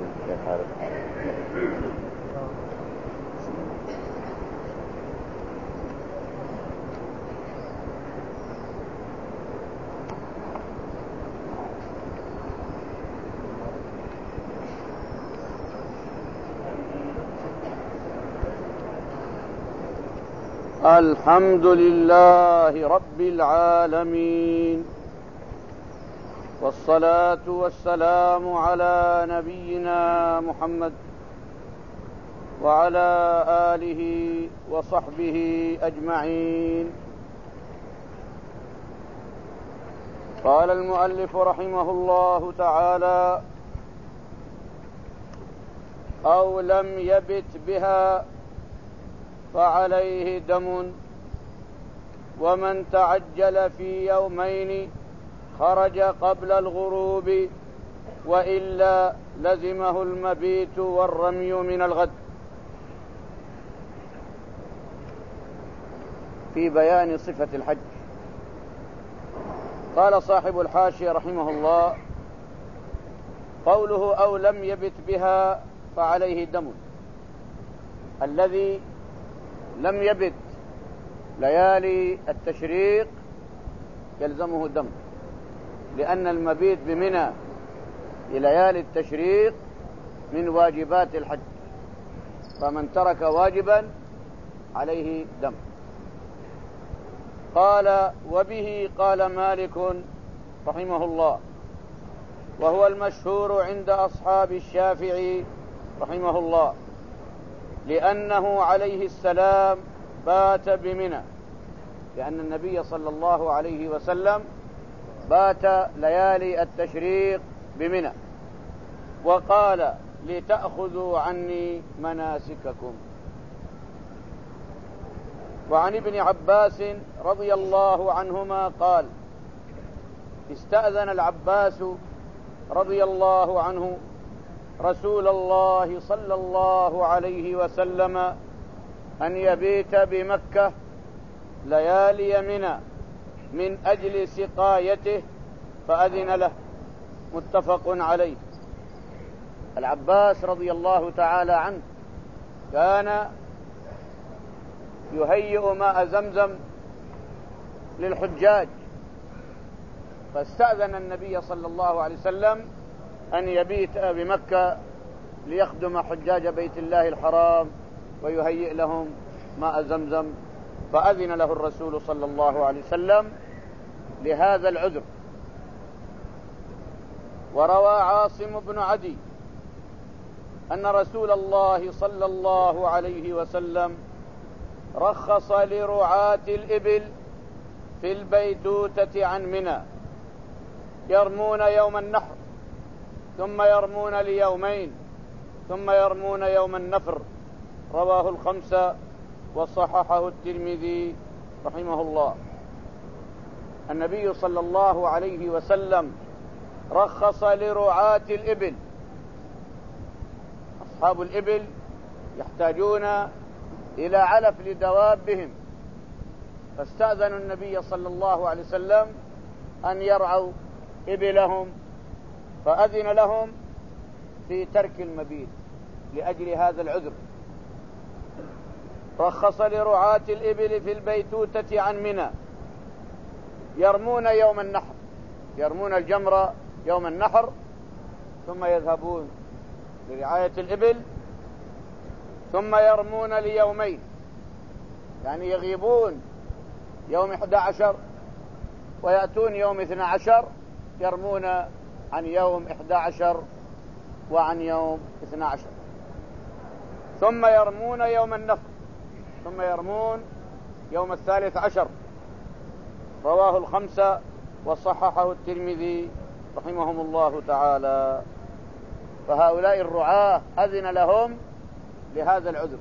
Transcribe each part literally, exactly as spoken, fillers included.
كيف حالك؟ الحمد لله رب العالمين، والصلاة والسلام على نبينا محمد وعلى آله وصحبه أجمعين. قال المؤلف رحمه الله تعالى: أو لم يبت بها فعليه دم، ومن تعجل في يومين خرج قبل الغروب، وإلا لزمه المبيت والرمي من الغد. في بيان صفة الحج قال صاحب الحاشية رحمه الله: قوله أو لم يبت بها فعليه دم، الذي لم يبت ليالي التشريق يلزمه دم، لأن المبيت بمنى لليالي التشريق من واجبات الحج، فمن ترك واجبا عليه دم. قال: وبه قال مالك رحمه الله، وهو المشهور عند أصحاب الشافعي رحمه الله، لأنه عليه السلام بات بمنى، لأن النبي صلى الله عليه وسلم بات ليالي التشريق بمنى، وقال: لتأخذوا عني مناسككم. وعن ابن عباس رضي الله عنهما قال: استأذن العباس رضي الله عنه رسول الله صلى الله عليه وسلم أن يبيت بمكة ليالي منى من أجل سقايته، فأذن له. متفق عليه. العباس رضي الله تعالى عنه كان يهيئ ماء زمزم للحجاج، فاستأذن النبي صلى الله عليه وسلم أن يبيت بمكة ليخدم حجاج بيت الله الحرام ويهيئ لهم ماء زمزم، فأذن له الرسول صلى الله عليه وسلم لهذا العذر. وروى عاصم بن عدي أن رسول الله صلى الله عليه وسلم رخص لرعاة الإبل في البيتوتة عن منى، يرمون يوم النحر ثم يرمون ليومين ثم يرمون يوم النفر. رواه الخمسة وصححه الترمذي رحمه الله. النبي صلى الله عليه وسلم رخص لرعاة الإبل، أصحاب الإبل يحتاجون إلى علف لدوابهم، فاستأذنوا النبي صلى الله عليه وسلم أن يرعوا إبلهم، فأذن لهم في ترك المبيت لأجل هذا العذر. رخص لرعاة الإبل في البيتوتة عن منى، يرمون يوم النحر، يرمون الجمر يوم النحر، ثم يذهبون لرعاية الإبل، ثم يرمون ليومين، يعني يغيبون يوم إحدى عشر ويأتون يوم اثنى عشر، يرمون عن يوم إحدى عشر وعن يوم اثنى عشر، ثم يرمون يوم النفر، ثم يرمون يوم الثالث عشر. رواه الخمسة وصححه الترمذي رحمهم الله تعالى. فهؤلاء الرعاة أذن لهم لهذا العذر.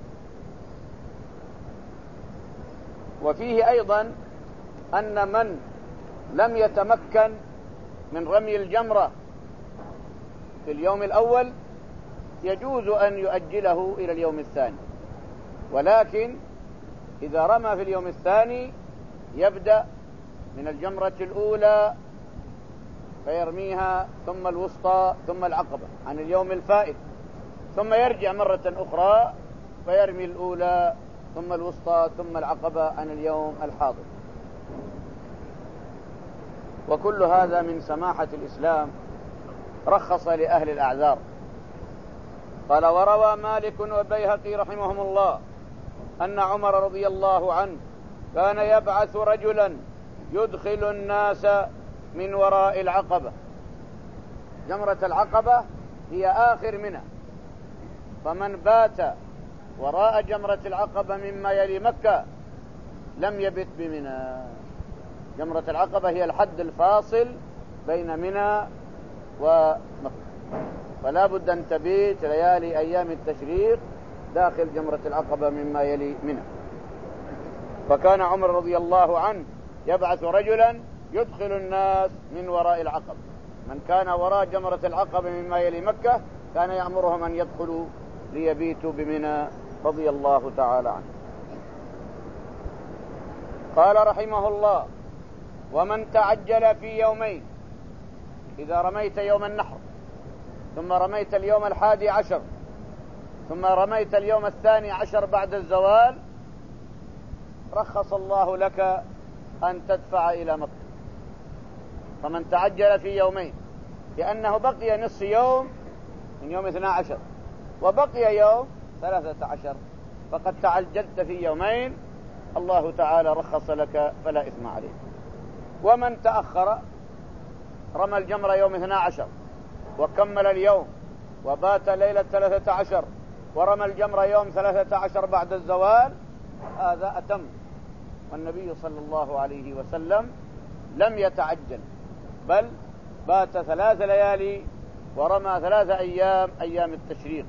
وفيه أيضا أن من لم يتمكن من رمي الجمرة في اليوم الأول يجوز أن يؤجله إلى اليوم الثاني، ولكن إذا رمى في اليوم الثاني يبدأ من الجمرة الأولى فيرميها ثم الوسطى ثم العقبة عن اليوم الفائت، ثم يرجع مرة أخرى فيرمي الأولى ثم الوسطى ثم العقبة عن اليوم الحاضر. وكل هذا من سماحة الإسلام، رخص لأهل الأعذار. قال: وروى مالك والبيهقي رحمهم الله أن عمر رضي الله عنه كان يبعث رجلا يدخل الناس من وراء العقبة. جمرة العقبة هي آخر منى، فمن بات وراء جمرة العقبة مما يلي مكة لم يبت بمنى. جمرة العقبة هي الحد الفاصل بين منى ومكة، فلا بد أن تبيت ليالي أيام التشريق داخل جمرة العقبة مما يلي منى. فكان عمر رضي الله عنه يبعث رجلا يدخل الناس من وراء العقبة. من كان وراء جمرة العقبة مما يلي مكة كان يأمرهم أن يدخلوا ليبيتوا بمنى رضي الله تعالى عنه. قال رحمه الله: ومن تعجل في يومين، إذا رميت يوم النحر ثم رميت اليوم الحادي عشر ثم رميت اليوم الثاني عشر بعد الزوال، رخص الله لك أن تدفع إلى مكة. فمن تعجل في يومين، لأنه بقي نصف يوم من يوم اثنى عشر وبقي يوم ثلاثة عشر، فقد تعجلت في يومين، الله تعالى رخص لك فلا إثم عليك. ومن تأخر، رمى الجمر يوم اثنى عشر وكمل اليوم وبات ليلة ثلاثة عشر ورمى الجمر يوم ثلاثة عشر بعد الزوال، هذا أتم. والنبي صلى الله عليه وسلم لم يتعجل، بل بات ثلاث ليالي ورمى ثلاث أيام أيام التشريق.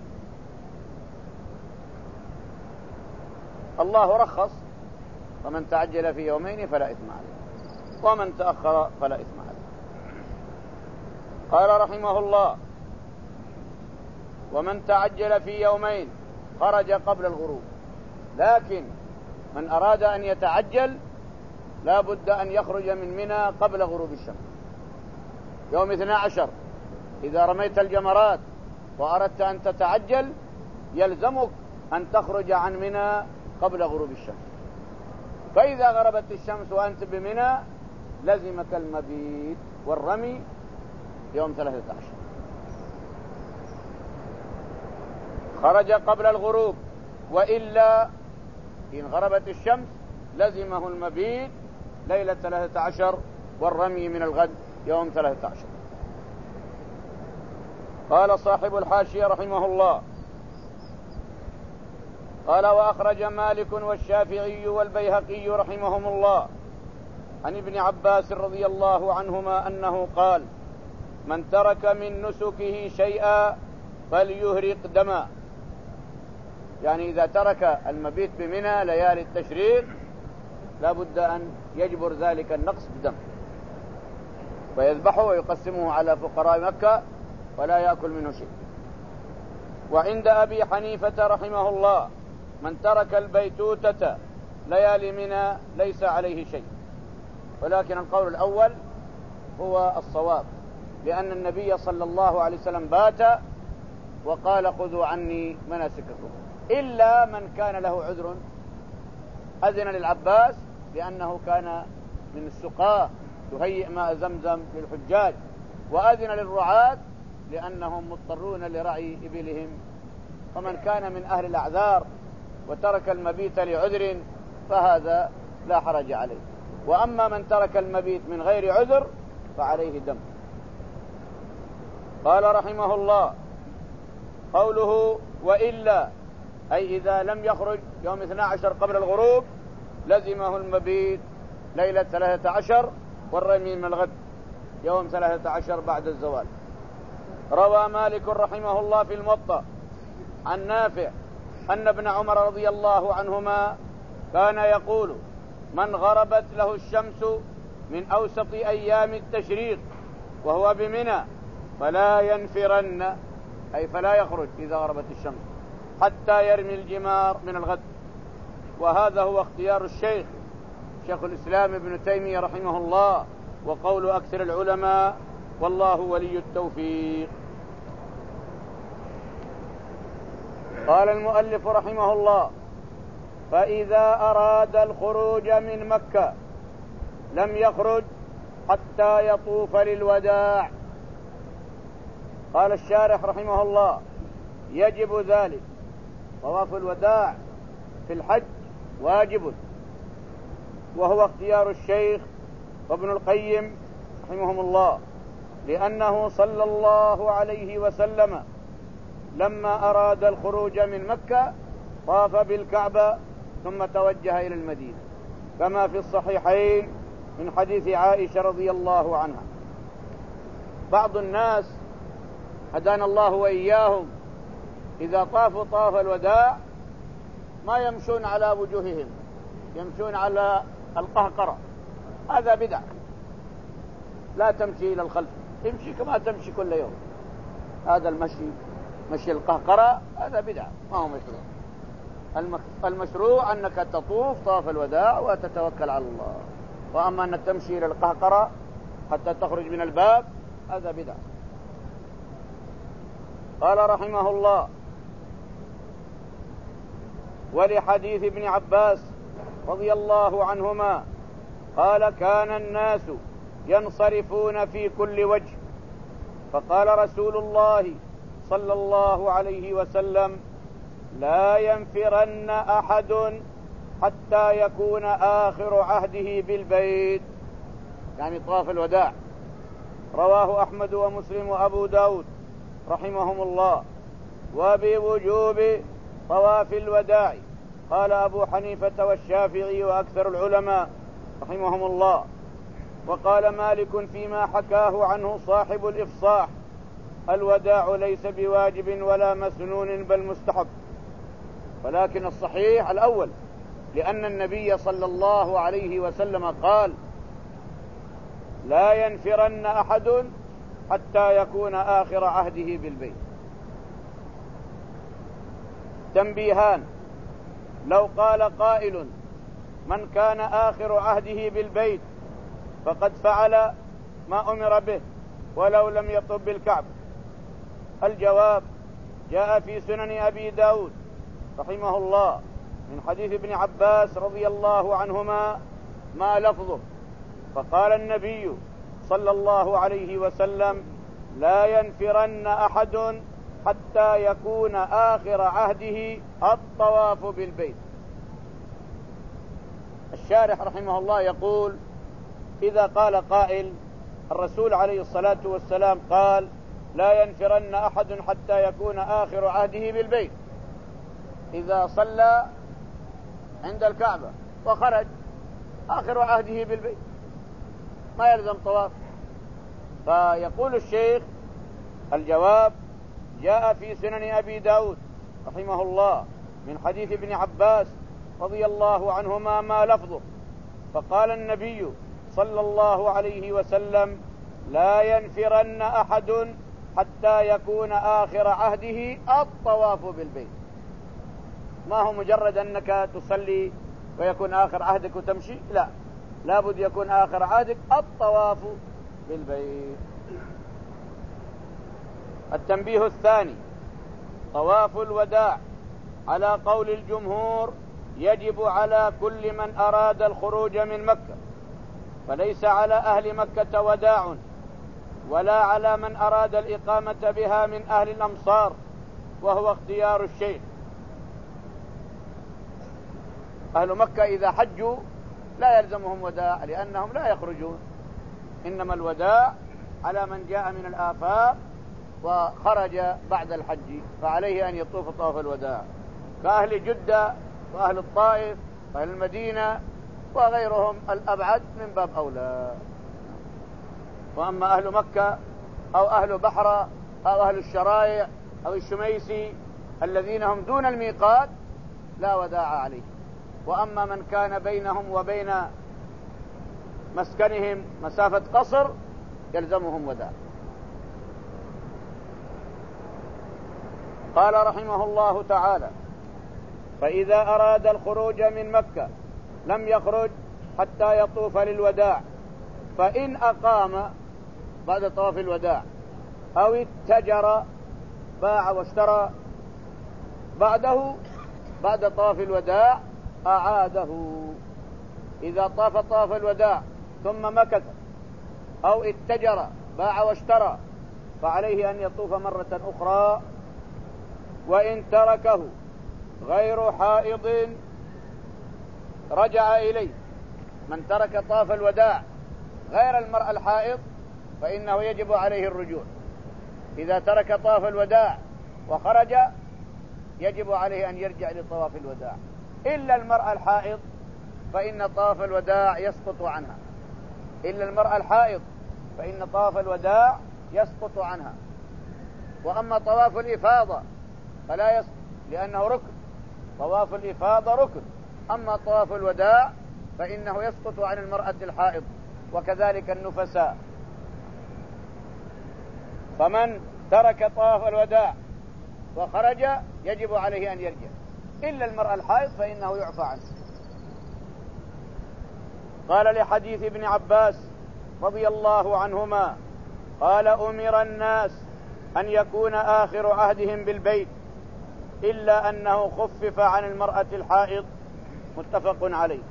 الله رخص: ومن تعجل في يومين فلا إثم عليه، ومن تأخر فلا إثم عليه. قال رحمه الله: ومن تعجل في يومين خرج قبل الغروب. لكن من أراد أن يتعجل لا بد أن يخرج من منى قبل غروب الشمس. يوم اثنى عشر إذا رميت الجمرات وأردت أن تتعجل يلزمك أن تخرج عن منى قبل غروب الشمس. فإذا غربت الشمس وأنت بمنى لزمك المبيت والرمي يوم ثلاثة عشر. خرج قبل الغروب، وإلا إن غربت الشمس لزمه المبيت ليلة ثلاثة عشر والرمي من الغد يوم ثلاثة عشر. قال صاحب الحاشية رحمه الله: قال: وأخرج مالك والشافعي والبيهقي رحمهم الله عن ابن عباس رضي الله عنهما أنه قال: من ترك من نسكه شيئا فليهرق دما. يعني إذا ترك المبيت بمنى ليالي التشريق لا بد أن يجبر ذلك النقص بدم، فيذبحه ويقسمه على فقراء مكة ولا يأكل منه شيء. وعند أبي حنيفة رحمه الله: من ترك البيتوتة ليالي منى ليس عليه شيء. ولكن القول الأول هو الصواب، لأن النبي صلى الله عليه وسلم بات وقال: خذوا عني مناسككم، إلا من كان له عذر. أذن للعباس لأنه كان من السقاة يهيئ ماء زمزم للحجاج، وأذن للرعاة لأنهم مضطرون لرعي إبلهم. ومن كان من أهل الأعذار وترك المبيت لعذر فهذا لا حرج عليه. وأما من ترك المبيت من غير عذر فعليه دم. قال رحمه الله: قوله وإلا أي إذا لم يخرج يوم اثنى عشر قبل الغروب لزمه المبيت ليلة ثلاثة عشر والرمي من الغد يوم ثلاثة عشر بعد الزوال. روى مالك رحمه الله في الموطأ عن نافع أن ابن عمر رضي الله عنهما كان يقول: من غربت له الشمس من أوسط أيام التشريق وهو بمنى فلا ينفرن، أي فلا يخرج إذا غربت الشمس حتى يرمي الجمار من الغد. وهذا هو اختيار الشيخ شيخ الإسلام ابن تيمية رحمه الله، وقول أكثر العلماء، والله ولي التوفيق. قال المؤلف رحمه الله: فإذا أراد الخروج من مكة لم يخرج حتى يطوف للوداع. قال الشارح رحمه الله: يجب ذلك، طواف الوداع في الحج واجب، وهو اختيار الشيخ وابن القيم رحمهم الله، لأنه صلى الله عليه وسلم لما أراد الخروج من مكة طاف بالكعبة ثم توجه إلى المدينة، كما في الصحيحين من حديث عائشة رضي الله عنها. بعض الناس هدانا الله وإياهم إذا طافوا طاف الوداع ما يمشون على وجوههم، يمشون على القهقرة. هذا بدع، لا تمشي إلى الخلف، امشي كما تمشي كل يوم. هذا المشي مشي القهقرة هذا بدع، ما هو مشروع. المشروع أنك تطوف طاف الوداع وتتوكل على الله، وأما أنك تمشي إلى القهقرة حتى تخرج من الباب هذا بدع. قال رحمه الله: ولحديث ابن عباس رضي الله عنهما قال: كان الناس ينصرفون في كل وجه، فقال رسول الله صلى الله عليه وسلم: لا ينفرن أحد حتى يكون آخر عهده بالبيت، يعني طواف الوداع. رواه أحمد ومسلم وأبو داود رحمهم الله. وبوجوب طواف الوداع قال أبو حنيفة والشافعي وأكثر العلماء رحمهم الله. وقال مالك فيما حكاه عنه صاحب الإفصاح: الوداع ليس بواجب ولا مسنون بل مستحب. ولكن الصحيح الأول، لأن النبي صلى الله عليه وسلم قال: لا ينفرن أحد حتى يكون آخر عهده بالبيت. تنبيهان: لو قال قائل: من كان آخر عهده بالبيت فقد فعل ما أمر به ولو لم يطب بالكعب. الجواب: جاء في سنن أبي داود رحمه الله من حديث ابن عباس رضي الله عنهما ما لفظه، فقال النبي صلى الله عليه وسلم: لا ينفرن أحد حتى يكون آخر عهده الطواف بالبيت. الشارح رحمه الله يقول: إذا قال قائل: الرسول عليه الصلاة والسلام قال: لا ينفرن أحد حتى يكون آخر عهده بالبيت، إذا صلى عند الكعبة وخرج آخر عهده بالبيت ما يلزم طواف. فيقول الشيخ: الجواب: جاء في سنن أبي داود رحمه الله من حديث ابن عباس رضي الله عنهما ما لفظه، فقال النبي صلى الله عليه وسلم: لا ينفرن أحد حتى يكون آخر عهده الطواف بالبيت. ما هو مجرد أنك تصلي ويكون آخر عهدك وتمشي، لا، لابد يكون آخر عهدك الطواف بالبيت. التنبيه الثاني: طواف الوداع على قول الجمهور يجب على كل من أراد الخروج من مكة، فليس على أهل مكة وداع، ولا على من أراد الإقامة بها من أهل الأمصار، وهو اختيار الشيخ. أهل مكة إذا حجوا لا يلزمهم وداع، لأنهم لا يخرجون، إنما الوداع على من جاء من الآفاق وخرج بعد الحج، فعليه أن يطوف طواف الوداع، كأهل جدة وأهل الطائف وأهل المدينة وغيرهم الأبعد من باب أولى. وأما أهل مكة أو أهل بحرة أو أهل الشرائع أو الشميسي الذين هم دون الميقات لا وداع عليه. وأما من كان بينهم وبين مسكنهم مسافة قصر يلزمهم وداع. قال رحمه الله تعالى: فإذا أراد الخروج من مكة لم يخرج حتى يطوف للوداع، فإن أقام بعد طواف الوداع أو اتجر باع واشترى بعده بعد طواف الوداع أعاده. إذا طاف طواف الوداع ثم مكث أو اتجر باع واشترى فعليه أن يطوف مرة أخرى. وإن تركه غير حائض رجع إليه. من ترك طواف الوداع غير المرأة الحائض فإنه يجب عليه الرجوع. إذا ترك طواف الوداع وخرج يجب عليه أن يرجع لطواف الوداع، إلا المرأة الحائض فإن طواف الوداع يسقط عنها. إلا المرأة الحائض فإن طواف الوداع يسقط عنها. وأما طواف الإفاضة فلا يسقط لأنه ركن. طواف الإفاضة ركن. أما طواف الوداع فإنه يسقط عن المرأة الحائض وكذلك النفساء. فمن ترك طواف الوداع وخرج يجب عليه أن يرجع، إلا المرأة الحائض فإنه يعفى عنه. قال لحديث ابن عباس رضي الله عنهما قال أمر الناس أن يكون آخر عهدهم بالبيت إلا أنه خفف عن المرأة الحائض، متفق عليه.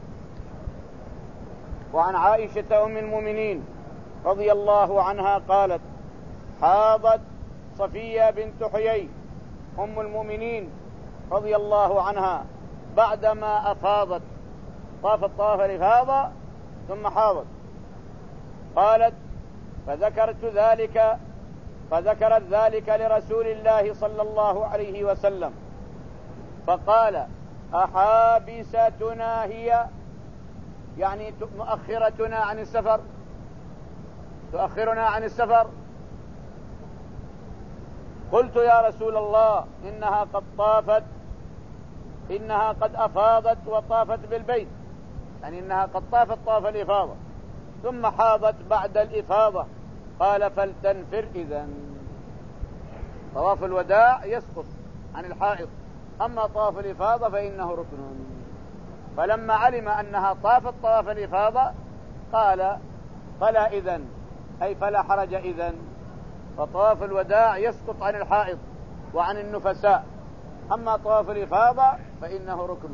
وعن عائشة أم المؤمنين رضي الله عنها قالت حاضت صفية بنت حيي أم المؤمنين رضي الله عنها بعدما أفاضت، طافت طواف الإفاضة ثم حاضت. قالت فذكرت ذلك فذكرت ذلك لرسول الله صلى الله عليه وسلم فقال أحابستنا هي، يعني مؤخرتنا عن السفر، تؤخرنا عن السفر. قلت يا رسول الله إنها قد طافت إنها قد أفاضت وطافت بالبيت، يعني إنها قد طافت طواف الإفاضة ثم حاضت بعد الإفاضة. قال فلتنفر إذن. طواف الوداع يسقط عن الحائض، أما طواف الإفاضة فإنه ركن. فلما علم أنها طافت طواف الإفاضة قال فلا إذن، أي فلا حرج إذن. فطواف الوداع يسقط عن الحائض وعن النفساء، أما طواف الإفاضة فإنه ركن.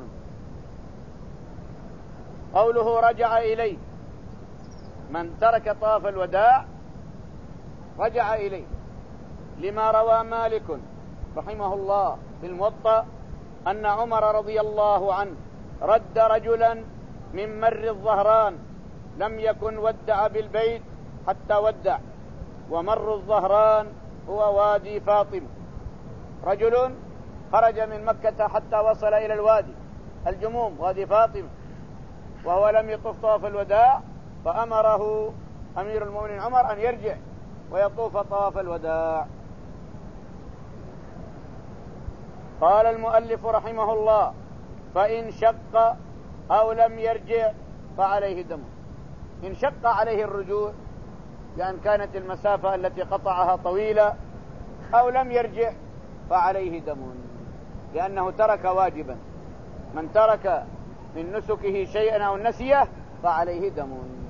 قوله رجع إليه، من ترك طواف الوداع رجع إليه، لما روى مالك رحمه الله في الموطأ أن عمر رضي الله عنه رد رجلا من مر الظهران لم يكن ودع بالبيت حتى ودع، ومر الظهران هو وادي فاطم. رجل خرج من مكة حتى وصل إلى الوادي الجموم وادي فاطم وهو لم يطف طواف الوداع، فأمره أمير المؤمنين عمر أن يرجع ويطوف طواف الوداع. قال المؤلف رحمه الله فإن شق أو لم يرجع فعليه دم. إن شق عليه الرجوع لأن كانت المسافة التي قطعها طويلة، أو لم يرجع فعليه دم لأنه ترك واجبا. من ترك من نسكه شيئا أو نسيه فعليه دم.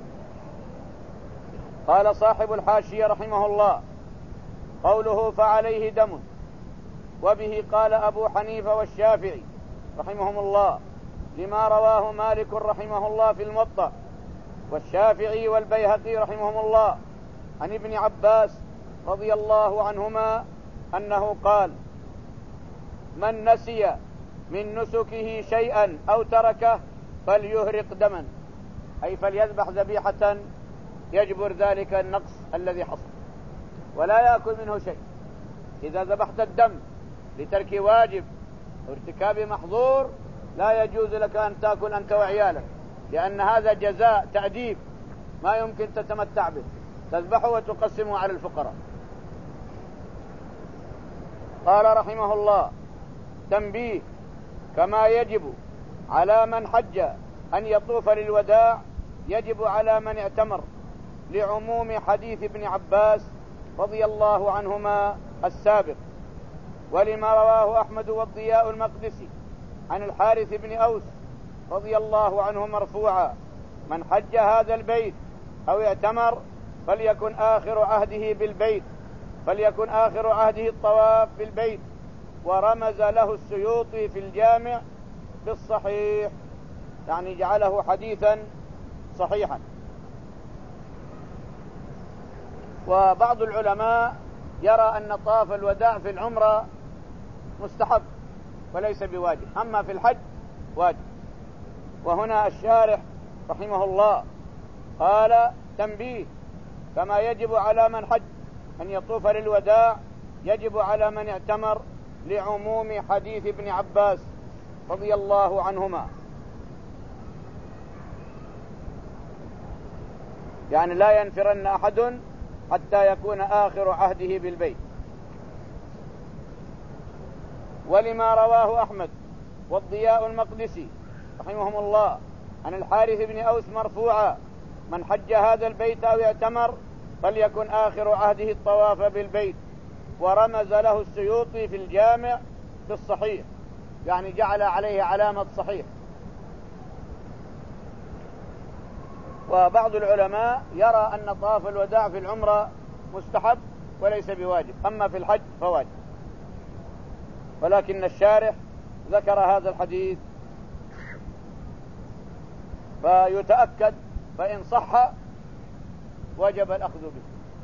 قال صاحب الحاشية رحمه الله قوله فعليه دم وبه قال أبو حنيفة والشافعي رحمهم الله، لما رواه مالك رحمه الله في الموطأ والشافعي والبيهقي رحمهم الله عن ابن عباس رضي الله عنهما أنه قال من نسي من نسكه شيئا أو تركه فليهرق دما، أي فليذبح ذبيحة يجبر ذلك النقص الذي حصل ولا يأكل منه شيء. إذا ذبحت الدم لترك واجب وارتكاب محظور لا يجوز لك أن تأكل أنت وعيالك، لأن هذا جزاء تأديب ما يمكن تتمتع به، تذبحه وتقسمه على الفقراء. قال رحمه الله تنبيه: كما يجب على من حج أن يطوف للوداع يجب على من اعتمر، لعموم حديث ابن عباس رضي الله عنهما السابق، ولما رواه أحمد والضياء المقدسي عن الحارث بن أوس رضي الله عنه مرفوعا: من حج هذا البيت أو اعتمر فليكن آخر عهده بالبيت فليكن آخر عهده الطواف بالبيت، ورمز له السيوطي في الجامع بالصحيح، يعني جعله حديثا صحيحا. وبعض العلماء يرى أن طواف الوداع في العمرة مستحب وليس بواجب، أما في الحج واجب. وهنا الشارح رحمه الله قال: تنبيه، كما يجب على من حج أن يطوف للوداع يجب على من اعتمر، لعموم حديث ابن عباس رضي الله عنهما. يعني لا ينفرن أحد حتى يكون آخر عهده بالبيت. ولما رواه أحمد والضياء المقدسي رحمهم الله عن الحارث بن أوس مرفوعا: من حج هذا البيت أو اعتمر فليكن آخر عهده الطواف بالبيت. ورمز له السيوطي في الجامع بالصحيح، يعني جعل عليه علامة صحيح. وبعض العلماء يرى أن طواف الوداع في العمرة مستحب وليس بواجب، أما في الحج فواجب. ولكن الشارح ذكر هذا الحديث فيتأكد، فإن صح وجب الأخذ به.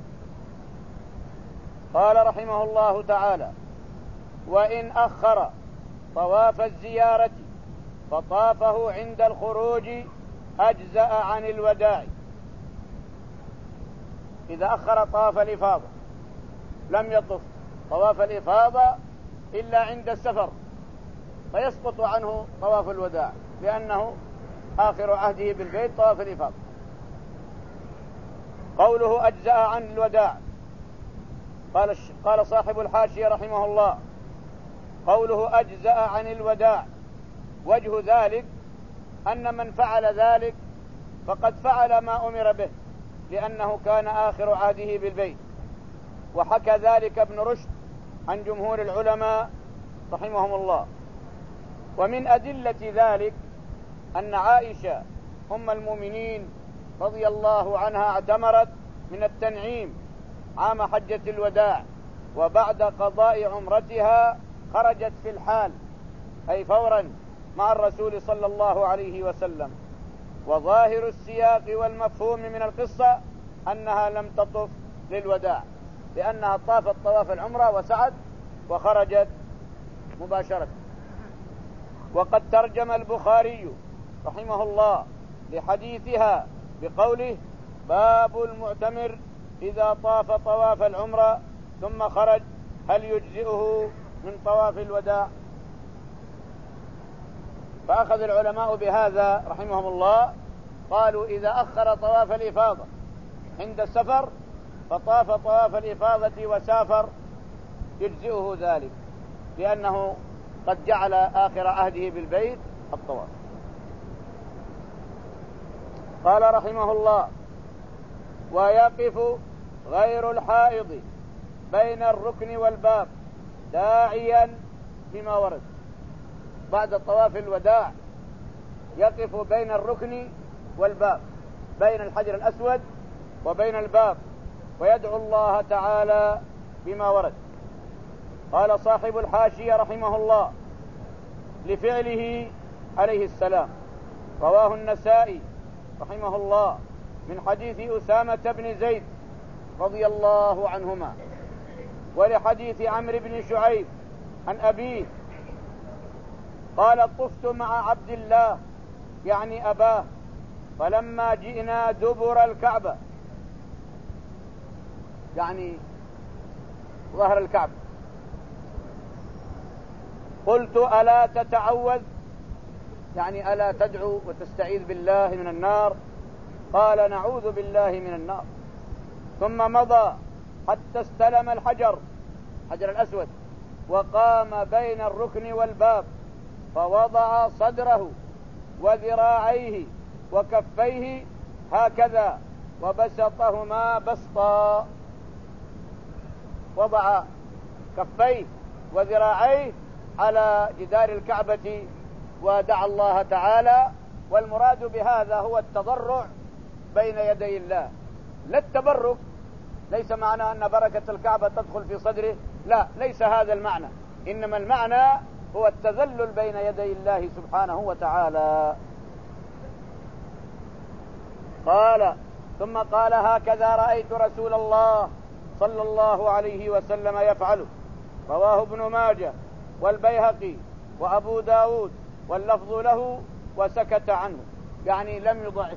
قال رحمه الله تعالى: وإن أخر طواف الزيارة فطافه عند الخروج أجزأ عن الوداع. إذا أخر طواف الإفاضة لم يطف طواف الإفاضة إلا عند السفر، فيسقط عنه طواف الوداع، لأنه آخر عهده بالبيت طواف الإفاضة. قوله أجزأ عن الوداع، قال قال صاحب الحاشية رحمه الله: قوله أجزأ عن الوداع وجه ذلك أن من فعل ذلك فقد فعل ما أمر به، لأنه كان آخر عهده بالبيت. وحكى ذلك ابن رشد عن جمهور العلماء رحمهم الله. ومن أدلة ذلك أن عائشة أم المؤمنين رضي الله عنها اعتمرت من التنعيم عام حجة الوداع، وبعد قضاء عمرتها خرجت في الحال، أي فورا، مع الرسول صلى الله عليه وسلم. وظاهر السياق والمفهوم من القصة أنها لم تطف للوداع، لأنها طافت طواف العمرة وسعت وخرجت مباشرة. وقد ترجم البخاري رحمه الله لحديثها بقوله: باب المعتمر إذا طاف طواف العمرة ثم خرج هل يجزئه من طواف الوداع؟ فأخذ العلماء بهذا رحمهم الله، قالوا إذا أخر طواف الإفاضة عند السفر فطاف طواف الإفاضة وسافر يجزئه ذلك، لأنه قد جعل آخر عهده بالبيت الطواف. قال رحمه الله: ويقف غير الحائض بين الركن والباب داعيا بما ورد. بعد طواف الوداع يقف بين الركن والباب، بين الحجر الأسود وبين الباب، ويدعو الله تعالى بما ورد. قال صاحب الحاشية رحمه الله: لفعله عليه السلام. رواه النسائي رحمه الله من حديث أسامة بن زيد رضي الله عنهما، ولحديث عمرو بن شعيب عن أبيه قال: طفت مع عبد الله يعني أباه، فلما جئنا دبر الكعبة، يعني ظهر الكعبة، قلت: ألا تتعوذ، يعني ألا تدعو وتستعيذ بالله من النار؟ قال: نعوذ بالله من النار. ثم مضى حتى استلم الحجر حجر الأسود، وقام بين الركن والباب، فوضع صدره وذراعيه وكفيه هكذا وبسطهما بسطا. وضع كفيه وذراعيه على جدار الكعبة ودعا الله تعالى. والمراد بهذا هو التضرع بين يدي الله، لا التبرك. ليس معنى أن بركة الكعبة تدخل في صدره، لا، ليس هذا المعنى، إنما المعنى هو التذلل بين يدي الله سبحانه وتعالى. قال ثم قال هكذا رأيت رسول الله صلى الله عليه وسلم يفعل. رواه ابن ماجه والبيهقي وأبو داود واللفظ له وسكت عنه، يعني لم يضعف.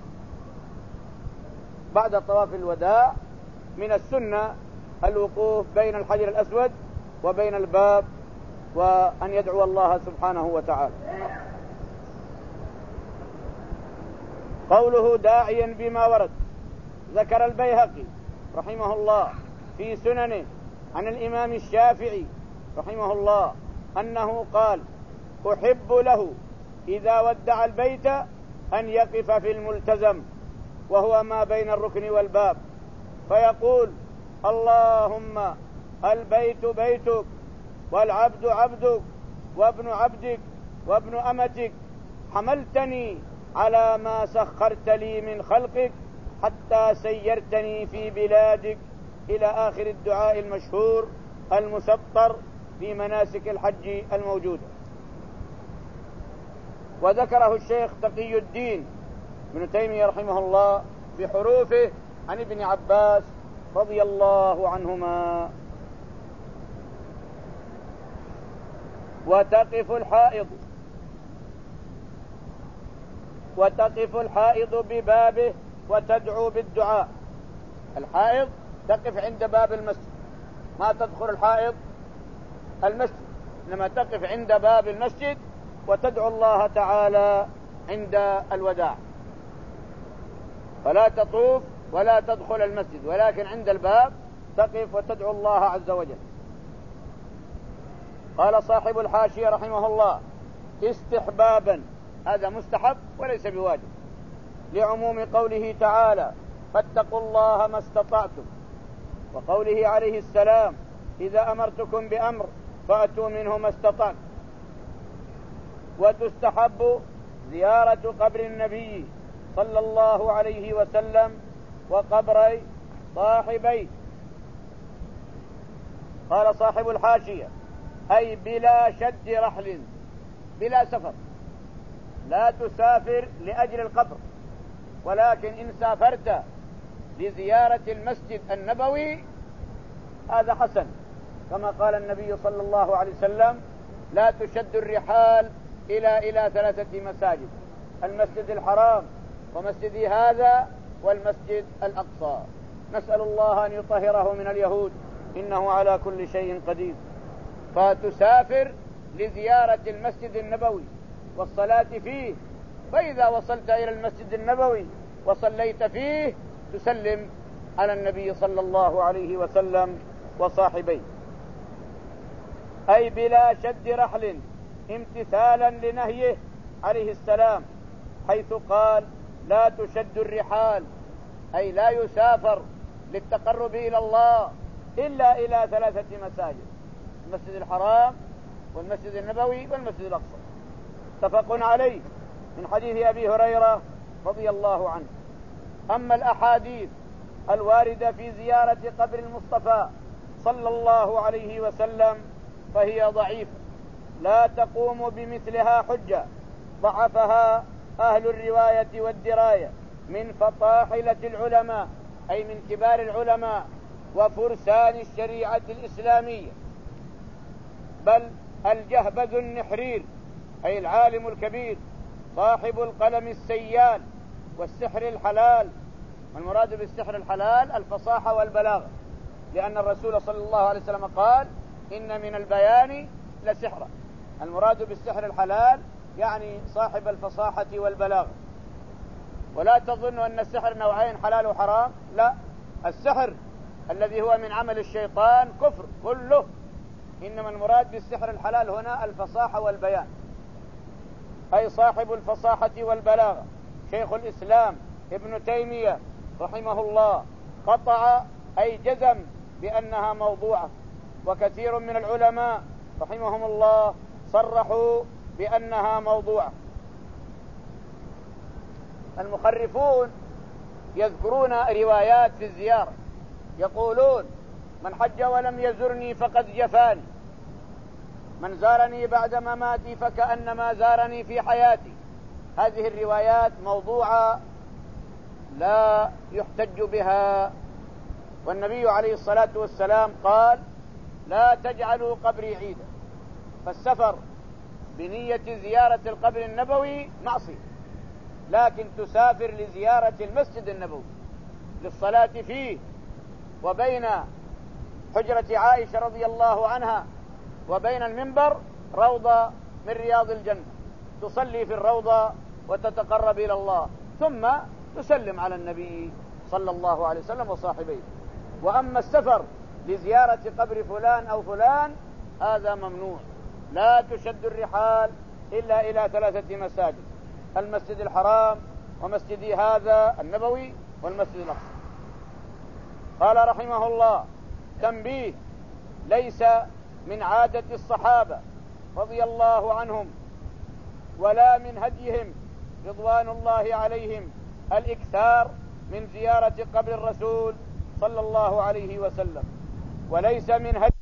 بعد طواف الوداع من السنة الوقوف بين الحجر الأسود وبين الباب وأن يدعو الله سبحانه وتعالى. قوله داعيا بما ورد، ذكر البيهقي رحمه الله في سننه عن الإمام الشافعي رحمه الله أنه قال أحب له إذا ودع البيت أن يقف في الملتزم وهو ما بين الركن والباب فيقول اللهم البيت بيتك والعبد عبدك وابن عبدك وابن أمتك، حملتني على ما سخرت لي من خلقك حتى سيرتني في بلادك، إلى آخر الدعاء المشهور المسطر في مناسك الحج الموجودة. وذكره الشيخ تقي الدين ابن تيمية رحمه الله بحروفه عن ابن عباس رضي الله عنهما. وتقف الحائض وتقف الحائض ببابه وتدعو بالدعاء. الحائض تقف عند باب المسجد، ما تدخل الحائض المسجد، إنما تقف عند باب المسجد وتدعو الله تعالى عند الوداع، فلا تطوف ولا تدخل المسجد، ولكن عند الباب تقف وتدعو الله عز وجل. قال صاحب الحاشية رحمه الله استحبابا، هذا مستحب وليس بواجب، لعموم قوله تعالى فاتقوا الله ما استطعتم، وقوله عليه السلام إذا أمرتكم بأمر فأتوا منه ما استطعتم. وتستحب زيارة قبر النبي صلى الله عليه وسلم وقبر صاحبيه. قال صاحب الحاشية أي بلا شد رحل، بلا سفر، لا تسافر لأجل القبر، ولكن إن سافرت لزيارة المسجد النبوي هذا حسن، كما قال النبي صلى الله عليه وسلم لا تشد الرحال إلى إلى ثلاثة مساجد، المسجد الحرام ومسجد هذا والمسجد الأقصى. نسأل الله أن يطهره من اليهود إنه على كل شيء قدير. فتسافر لزيارة المسجد النبوي والصلاة فيه، فإذا وصلت إلى المسجد النبوي وصليت فيه تسلم على النبي صلى الله عليه وسلم وصاحبيه. أي بلا شد رحل امتثالا لنهيه عليه السلام، حيث قال لا تشد الرحال، أي لا يسافر للتقرب إلى الله إلا إلى ثلاثة مساجد، المسجد الحرام والمسجد النبوي والمسجد الأقصى. اتفق عليه من حديث أبي هريرة رضي الله عنه. أما الأحاديث الواردة في زيارة قبر المصطفى صلى الله عليه وسلم فهي ضعيفة، لا تقوم بمثلها حجة، ضعفها أهل الرواية والدراية من فطاحلة العلماء، أي من كبار العلماء وفرسان الشريعة الإسلامية، بل الجهبذ النحرير أي العالم الكبير صاحب القلم السيال والسحر الحلال. والمراد بالسحر الحلال الفصاحة والبلاغة، لأن الرسول صلى الله عليه وسلم قال إن من البيان لسحرا. المراد بالسحر الحلال يعني صاحب الفصاحة والبلاغة. ولا تظن أن السحر نوعين حلال وحرام، لا، السحر الذي هو من عمل الشيطان كفر كله، إنما المراد بالسحر الحلال هنا الفصاحة والبيان، أي صاحب الفصاحة والبلاغة. شيخ الإسلام ابن تيمية رحمه الله قطع أي جزم بأنها موضوعة، وكثير من العلماء رحمهم الله صرحوا بأنها موضوعة. المخرفون يذكرون روايات في الزيارة، يقولون من حج ولم يزرني فقد جفاني، من زارني بعد مماتي فكأنما زارني في حياتي. هذه الروايات موضوعة لا يحتج بها، والنبي عليه الصلاة والسلام قال لا تجعلوا قبري عيدا. فالسفر بنية زيارة القبر النبوي معصية، لكن تسافر لزيارة المسجد النبوي للصلاة فيه، وبين حجرة عائشة رضي الله عنها وبين المنبر روضة من رياض الجنة، تصلي في الروضة وتتقرب إلى الله، ثم تسلم على النبي صلى الله عليه وسلم وصاحبيه. وأما السفر لزيارة قبر فلان أو فلان هذا ممنوع. لا تشد الرحال إلا إلى ثلاثة مساجد: المسجد الحرام، ومسجدي هذا النبوي، والمسجد الأقصى. قال رحمه الله: تنبيه: ليس من عادة الصحابة رضي الله عنهم ولا من هديهم رضوان الله عليهم الإكثار من زيارة قبر الرسول صلى الله عليه وسلم، وليس من هدي